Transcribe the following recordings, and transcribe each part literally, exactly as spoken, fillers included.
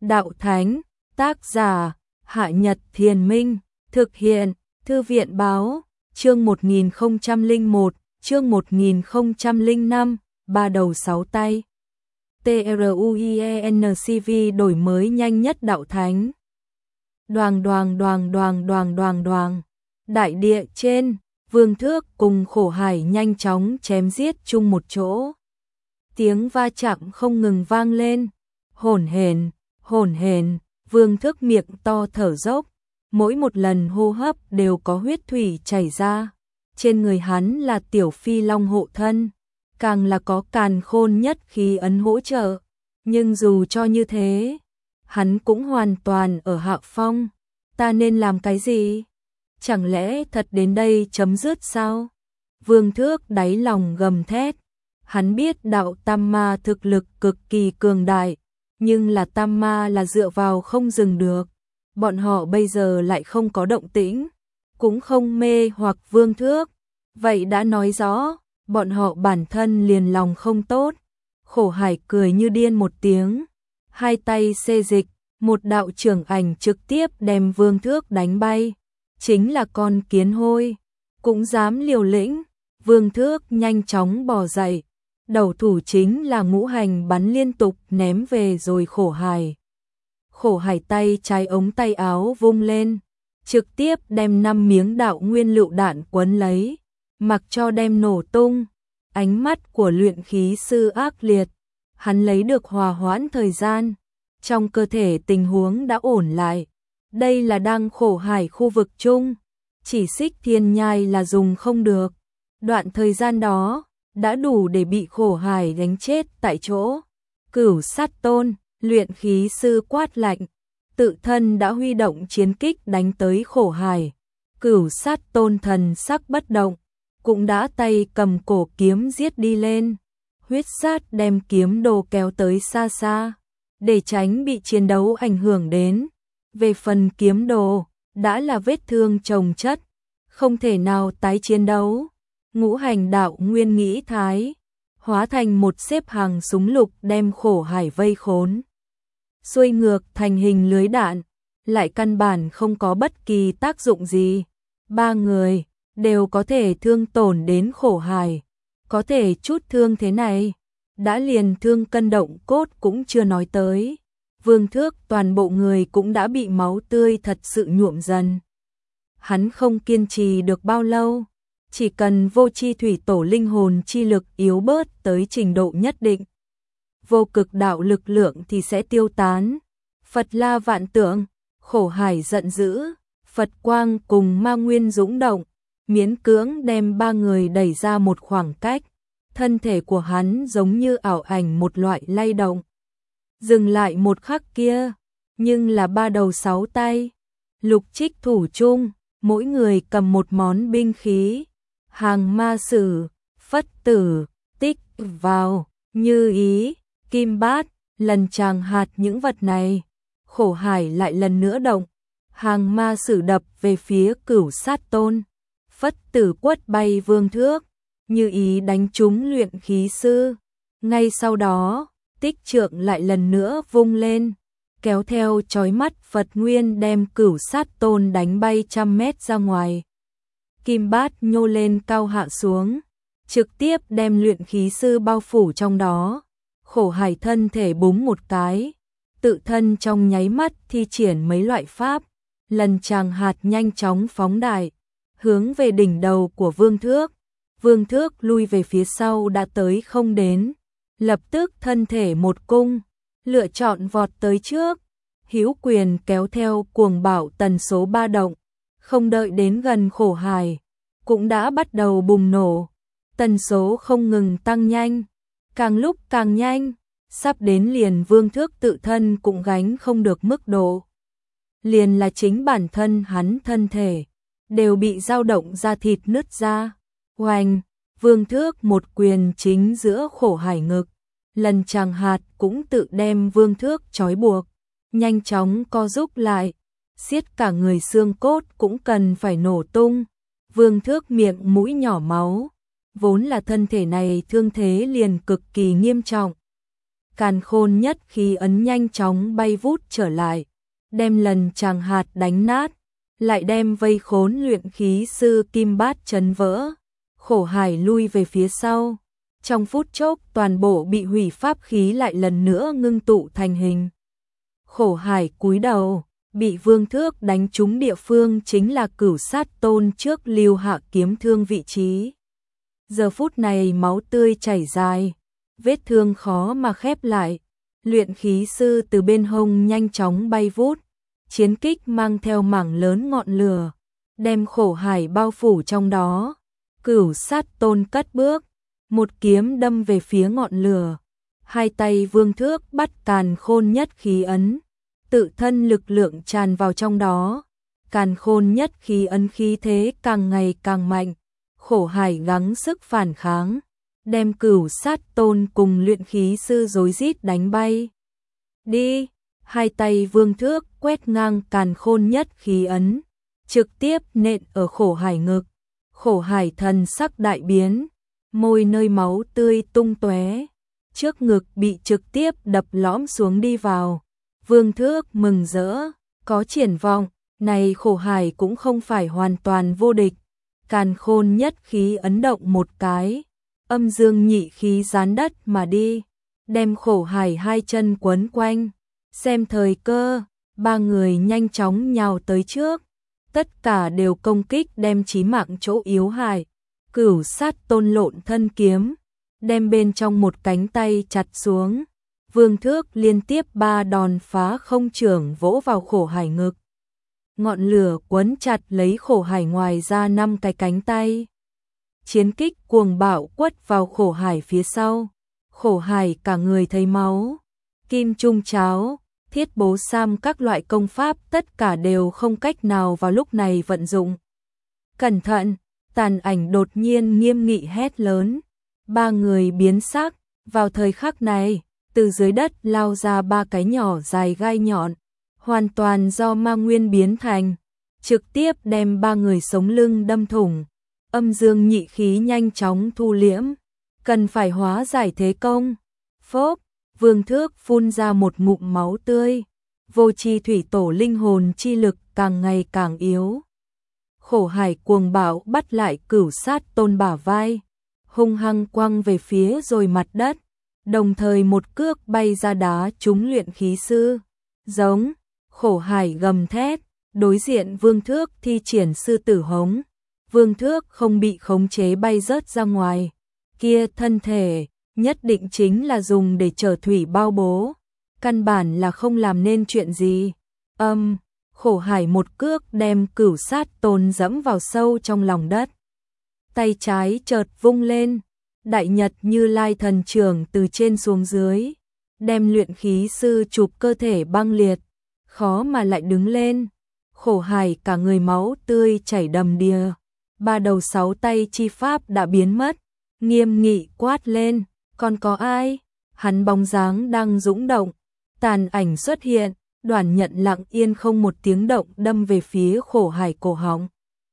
Đạo Thánh, tác giả, Hạ Nhật Thiền Minh, thực hiện, Thư viện Báo, chương một nghìn không trăm lẻ một, chương một nghìn không trăm lẻ năm, ba đầu sáu tay. TRUIENCV đổi mới nhanh nhất Đạo Thánh. Đoàng đoàng đoàng đoàng đoàng đoàng đoàng. Đại địa trên, Vương Thước cùng Khổ Hải nhanh chóng chém giết chung một chỗ. Tiếng va chạm không ngừng vang lên. Hổn hển, hổn hển, Vương Thước miệng to thở dốc, mỗi một lần hô hấp đều có huyết thủy chảy ra. Trên người hắn là Tiểu Phi Long hộ thân, càng là có Càn Khôn Nhất Khí ấn hỗ trợ, nhưng dù cho như thế, hắn cũng hoàn toàn ở hạ phong. Ta nên làm cái gì? Chẳng lẽ thật đến đây chấm dứt sao? Vương Thước đáy lòng gầm thét. Hắn biết đạo Tam Ma thực lực cực kỳ cường đại, nhưng là Tam Ma là dựa vào không dừng được. Bọn họ bây giờ lại không có động tĩnh, cũng không mê hoặc Vương Thước. Vậy đã nói rõ, bọn họ bản thân liền lòng không tốt. Khổ Hải cười như điên một tiếng, hai tay xê dịch, một đạo trưởng ảnh trực tiếp đem Vương Thước đánh bay. Chính là con kiến hôi, cũng dám liều lĩnh. Vương Thước nhanh chóng bò dậy, đầu thủ chính là ngũ hành bắn liên tục ném về rồi Khổ Hải. Khổ Hải tay trái ống tay áo vung lên, trực tiếp đem năm miếng đạo nguyên lựu đạn quấn lấy, mặc cho đem nổ tung. Ánh mắt của luyện khí sư ác liệt, hắn lấy được hòa hoãn thời gian, trong cơ thể tình huống đã ổn lại. Đây là đang Khổ Hải khu vực chung, chỉ xích thiên nhai là dùng không được. Đoạn thời gian đó đã đủ để bị Khổ Hải đánh chết tại chỗ. Cửu Sát Tôn, luyện khí sư quát lạnh, tự thân đã huy động chiến kích đánh tới Khổ Hải. Cửu Sát Tôn thần sắc bất động, cũng đã tay cầm cổ kiếm giết đi lên. Huyết sát đem kiếm đồ kéo tới xa xa, để tránh bị chiến đấu ảnh hưởng đến. Về phần kiếm đồ, đã là vết thương chồng chất, không thể nào tái chiến đấu. Ngũ hành đạo nguyên nghĩ thái, hóa thành một xếp hàng súng lục đem Khổ Hải vây khốn. Xuôi ngược thành hình lưới đạn, lại căn bản không có bất kỳ tác dụng gì. Ba người đều có thể thương tổn đến Khổ Hải. Có thể chút thương thế này, đã liền thương cân động cốt cũng chưa nói tới. Vương Thước toàn bộ người cũng đã bị máu tươi thật sự nhuộm dần. Hắn không kiên trì được bao lâu, chỉ cần vô chi thủy tổ linh hồn chi lực yếu bớt tới trình độ nhất định, vô cực đạo lực lượng thì sẽ tiêu tán. Phật La vạn tượng, Khổ Hải giận dữ, Phật quang cùng ma nguyên dũng động, miễn cưỡng đem ba người đẩy ra một khoảng cách. Thân thể của hắn giống như ảo ảnh một loại lay động. Dừng lại một khắc kia, nhưng là ba đầu sáu tay, lục trích thủ chung, mỗi người cầm một món binh khí. Hàng ma sử, phất tử, tích vào, như ý, kim bát, lần tràng hạt những vật này. Khổ Hải lại lần nữa động, hàng ma sử đập về phía Cửu Sát Tôn, phất tử quất bay Vương Thước, như ý đánh trúng luyện khí sư. Ngay sau đó, tích trượng lại lần nữa vung lên, kéo theo chói mắt Phật nguyên đem Cửu Sát Tôn đánh bay trăm mét ra ngoài. Kim bát nhô lên cao hạ xuống, trực tiếp đem luyện khí sư bao phủ trong đó. Khổ Hải thân thể búng một cái, tự thân trong nháy mắt thi triển mấy loại pháp, lần tràng hạt nhanh chóng phóng đại, hướng về đỉnh đầu của Vương Thước. Vương Thước lui về phía sau đã tới không đến, lập tức thân thể một cung, lựa chọn vọt tới trước. Hữu quyền kéo theo cuồng bạo tần số ba động, không đợi đến gần Khổ Hải, cũng đã bắt đầu bùng nổ. Tần số không ngừng tăng nhanh, càng lúc càng nhanh, sắp đến liền Vương Thước tự thân cũng gánh không được mức độ. Liền là chính bản thân hắn thân thể, đều bị dao động ra thịt nứt ra. Oanh, Vương Thước một quyền chính giữa Khổ Hải ngực, lần tràng hạt cũng tự đem Vương Thước trói buộc, nhanh chóng co rúm lại, siết cả người xương cốt cũng cần phải nổ tung. Vương Thước miệng mũi nhỏ máu, vốn là thân thể này thương thế liền cực kỳ nghiêm trọng. càn khôn nhất khí ấn nhanh chóng bay vút trở lại, đem lần tràng hạt đánh nát, lại đem vây khốn luyện khí sư Kim Bát chấn vỡ. Khổ Hải lui về phía sau, trong phút chốc toàn bộ bị hủy pháp khí lại lần nữa ngưng tụ thành hình. Khổ Hải cúi đầu, bị Vương Thước đánh trúng địa phương chính là Cửu Sát Tôn trước lưu hạ kiếm thương vị trí. Giờ phút này máu tươi chảy dài, vết thương khó mà khép lại. Luyện khí sư từ bên hông nhanh chóng bay vút, chiến kích mang theo mảng lớn ngọn lửa, đem Khổ Hải bao phủ trong đó. Cửu Sát Tôn cất bước, một kiếm đâm về phía ngọn lửa. Hai tay Vương Thước bắt càn khôn nhất khí ấn, tự thân lực lượng tràn vào trong đó. Càn khôn nhất khí ấn khí thế càng ngày càng mạnh. Khổ Hải gắng sức phản kháng, đem Cửu Sát Tôn cùng luyện khí sư rối rít đánh bay. Đi, hai tay Vương Thước quét ngang càn khôn nhất khí ấn, trực tiếp nện ở Khổ Hải ngực. Khổ Hải thần sắc đại biến, môi nơi máu tươi tung tóe, trước ngực bị trực tiếp đập lõm xuống đi vào. Vương Thước mừng rỡ, có triển vọng, này Khổ Hải cũng không phải hoàn toàn vô địch. Càn khôn nhất khí ấn động một cái, âm dương nhị khí gián đất mà đi, đem Khổ Hải hai chân quấn quanh. Xem thời cơ, ba người nhanh chóng nhào tới trước, tất cả đều công kích đem chí mạng chỗ yếu hại. Cửu Sát Tôn lộn thân kiếm, đem bên trong một cánh tay chặt xuống. Vương Thước liên tiếp ba đòn phá không trưởng vỗ vào Khổ Hải ngực. Ngọn lửa quấn chặt lấy Khổ Hải ngoài ra năm cái cánh tay. Chiến kích cuồng bạo quất vào Khổ Hải phía sau. Khổ Hải cả người thấy máu. Kim trung cháo, thiết bố sam các loại công pháp tất cả đều không cách nào vào lúc này vận dụng. Cẩn thận, Tàn Ảnh đột nhiên nghiêm nghị hét lớn. Ba người biến sắc, vào thời khắc này, từ dưới đất lao ra ba cái nhỏ dài gai nhọn, hoàn toàn do ma nguyên biến thành, trực tiếp đem ba người sống lưng đâm thủng. Âm dương nhị khí nhanh chóng thu liễm, cần phải hóa giải thế công. Phốc, Vương Thước phun ra một ngụm máu tươi, vô chi thủy tổ linh hồn chi lực càng ngày càng yếu. Khổ Hải cuồng bạo bắt lại Cửu Sát Tôn bả vai, hung hăng quăng về phía rồi mặt đất, đồng thời một cước bay ra đá trúng luyện khí sư. Giống, Khổ Hải gầm thét, đối diện Vương Thước thi triển sư tử hống. Vương Thước không bị khống chế bay rớt ra ngoài, kia thân thể nhất định chính là dùng để chở thủy bao bố, căn bản là không làm nên chuyện gì. Âm, Khổ Hải một cước đem Cửu Sát Tôn dẫm vào sâu trong lòng đất. Tay trái chợt vung lên, Đại Nhật Như Lai thần trưởng từ trên xuống dưới, đem luyện khí sư chụp cơ thể băng liệt, khó mà lại đứng lên. Khổ Hải cả người máu tươi chảy đầm đìa, ba đầu sáu tay chi pháp đã biến mất, nghiêm nghị quát lên, còn có ai? Hắn bóng dáng đang dũng động, Tàn Ảnh xuất hiện, Đoản Nhận lặng yên không một tiếng động đâm về phía Khổ Hải cổ họng.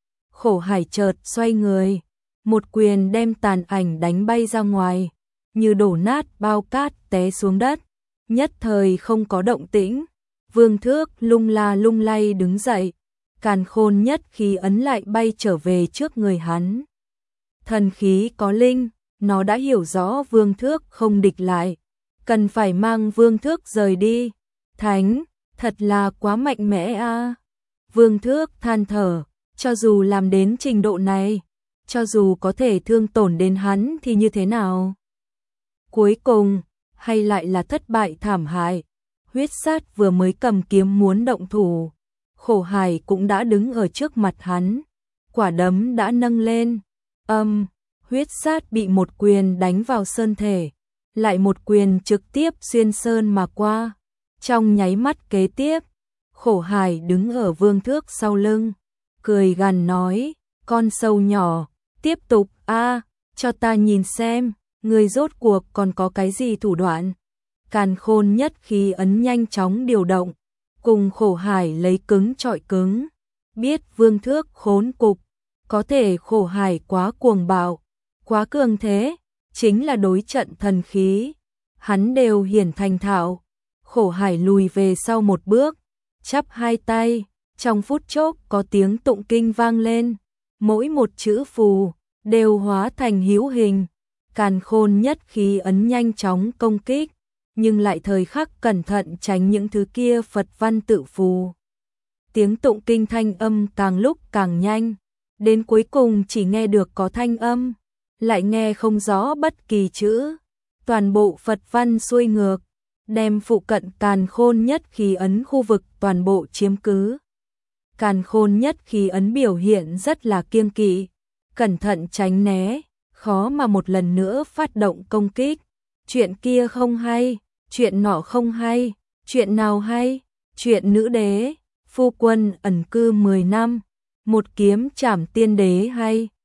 Khổ Hải chợt xoay người, một quyền đem Tàn Ảnh đánh bay ra ngoài, như đổ nát bao cát té xuống đất, nhất thời không có động tĩnh. Vương Thước lung la lung lay đứng dậy, càn khôn nhất khí ấn lại bay trở về trước người hắn. Thần khí có linh, nó đã hiểu rõ Vương Thước không địch lại, cần phải mang Vương Thước rời đi. Thánh, thật là quá mạnh mẽ a. À. Vương Thước than thở, cho dù làm đến trình độ này, cho dù có thể thương tổn đến hắn thì như thế nào? Cuối cùng, hay lại là thất bại thảm hại. Huyết Sát vừa mới cầm kiếm muốn động thủ, Khổ Hải cũng đã đứng ở trước mặt hắn, quả đấm đã nâng lên. Âm, Huyết Sát bị một quyền đánh vào sơn thể, lại một quyền trực tiếp xuyên sơn mà qua. Trong nháy mắt kế tiếp, Khổ Hải đứng ở Vương Thước sau lưng, cười gằn nói, con sâu nhỏ, tiếp tục a, cho ta nhìn xem, người rốt cuộc còn có cái gì thủ đoạn. Càn khôn nhất khí ấn nhanh chóng điều động, cùng Khổ Hải lấy cứng trọi cứng. Biết Vương Thước khốn cục, có thể Khổ Hải quá cuồng bạo, quá cường thế, chính là đối trận thần khí. hắn đều hiển thành thạo. Khổ Hải lùi về sau một bước, chắp hai tay, trong phút chốc có tiếng tụng kinh vang lên, mỗi một chữ phù đều hóa thành hữu hình, càn khôn nhất khí ấn nhanh chóng công kích, nhưng lại thời khắc cẩn thận tránh những thứ kia Phật văn tự phù. Tiếng tụng kinh thanh âm càng lúc càng nhanh, đến cuối cùng chỉ nghe được có thanh âm, lại nghe không rõ bất kỳ chữ, toàn bộ Phật văn xuôi ngược, đem phụ cận càn khôn nhất khí ấn khu vực toàn bộ chiếm cứ. Càn khôn nhất khí ấn biểu hiện rất là kiêng kỵ, cẩn thận tránh né, khó mà một lần nữa phát động công kích. Chuyện kia không hay, chuyện nọ không hay, chuyện nào hay, chuyện nữ đế, phu quân ẩn cư mười năm, một kiếm trảm tiên đế hay.